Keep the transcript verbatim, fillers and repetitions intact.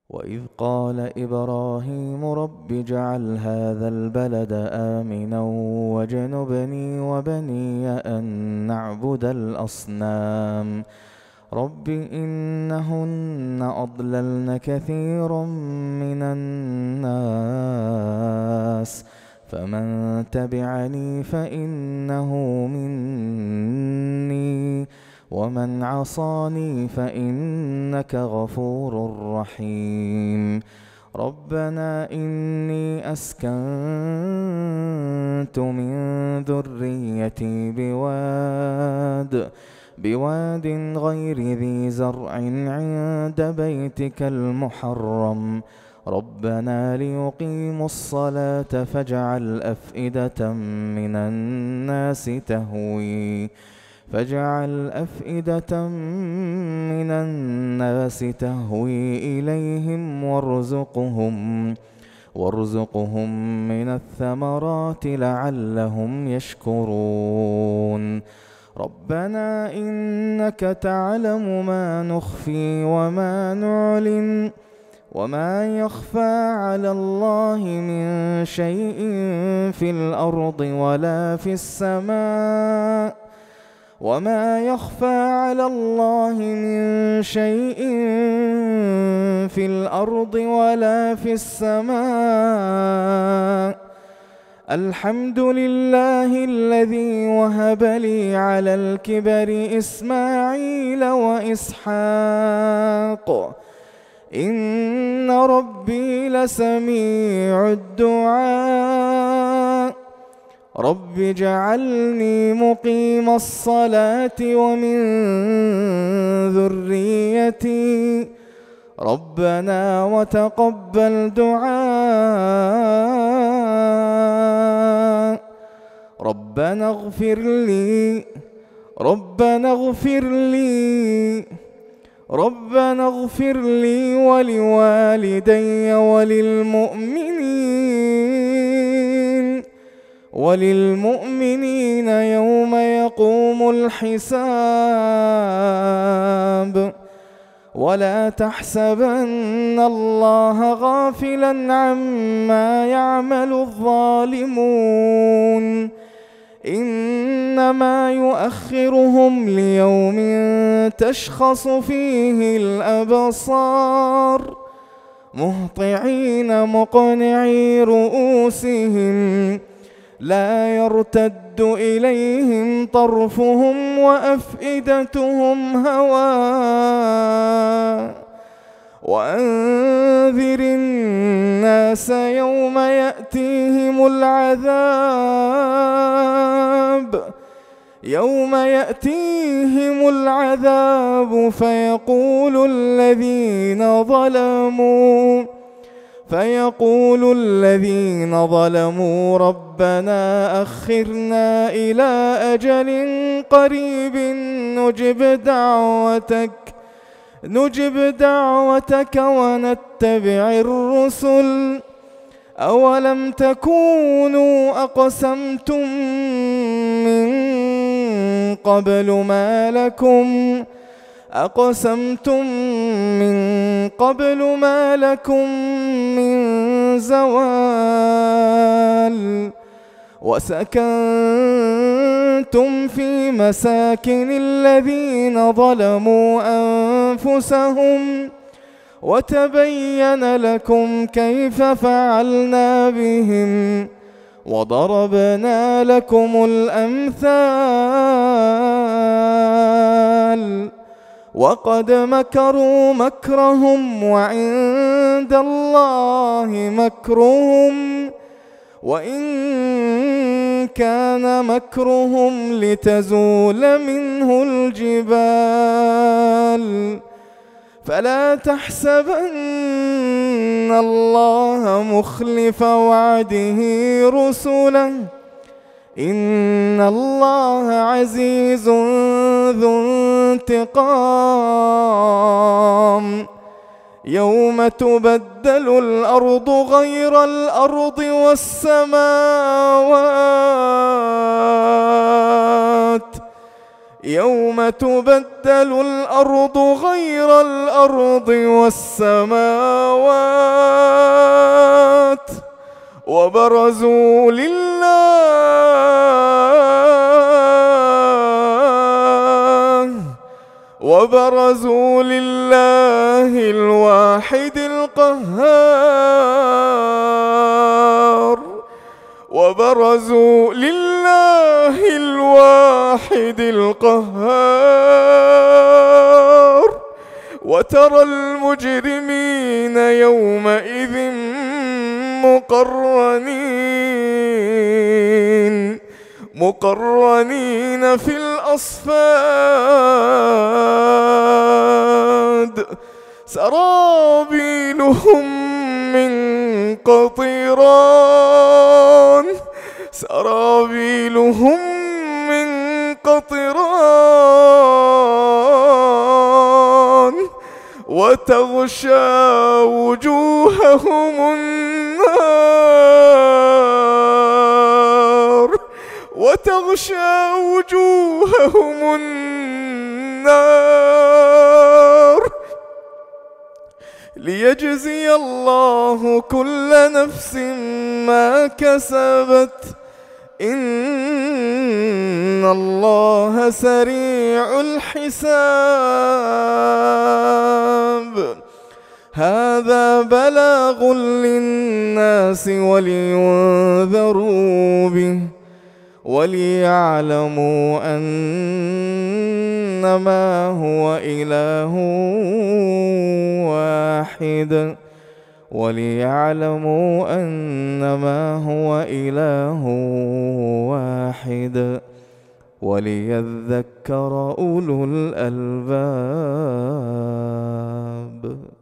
وإذ قال إبراهيم رب اجعل هذا البلد آمنا واجنبني وبني أن نعبد الأصنام رب إنهن أضللن كثيرا من الناس فمن تبعني فإنه مني ومن عصاني فإنك غفور رحيم ربنا إني أسكنت من ذريتي بواد بواد غير ذي زرع عند بيتك المحرم ربنا ليقيموا الصلاة فاجعل أفئدة من الناس تهوي فاجعل أفئدة من الناس تهوي إليهم وارزقهم وارزقهم من الثمرات لعلهم يشكرون ربنا إنك تعلم ما نخفي وما نعلن وما يخفى على الله من شيء في الأرض ولا في السماء وما يخفى على الله من شيء في الأرض ولا في السماء الحمد لله الذي وهب لي على الكبر إسماعيل وإسحاق إن ربي لسميع الدعاء رب اجعلني مقيم الصلاة ومن ذريتي ربنا وتقبل دعاء ربنا اغفر لي ربنا اغفر لي ربنا اغفر لي ولوالدي وللمؤمنين وللمؤمنين يوم يقوم الحساب ولا تحسبن الله غافلا عما يعمل الظالمون إنما يؤخرهم ليوم تشخص فيه الأبصار مهطعين مقنعي رؤوسهم لا يرتد إليهم طرفهم وأفئدتهم هواء وأنذر الناس يوم يأتيهم العذاب يوم يأتيهم العذاب فيقول الذين ظلموا فيقول الذين ظلموا ربنا أخرنا إلى أجل قريب نجب دعوتك نجب دعوتك ونتبع الرسل أولم تكونوا أقسمتم من قبل ما لكم أقسمتم من قبل ما لكم من زوال وسكنتم في مساكن الذين ظلموا أنفسهم وتبين لكم كيف فعلنا بهم وضربنا لكم الأمثال وقد مكروا مكرهم وعند الله مكرهم وإن كان مكرهم لتزول منه الجبال فلا تحسبن الله مخلف وعده رسله إن الله عزيز ذو انتقام يوم تبدل الأرض غير الأرض والسماوات يوم تبدل الأرض غير الأرض والسماوات وبرزوا لله وبرزوا لله الواحد القهار وبرزوا لله الواحد القهار وترى المجرمين يومئذ مقرنين مقرنين في الأصفاد سرابيلهم من قطران سرابيلهم من قطران وتغشى وجوههم النار وتغشى وجوههم النار ليجزي الله كل نفس ما كسبت إن الله سريع الحساب. هذا بلاغ للناس ولينذروا به وليعلموا أنما هو إله واحد وليعلموا أنما هو إله واحد وليذكر أولو الألباب.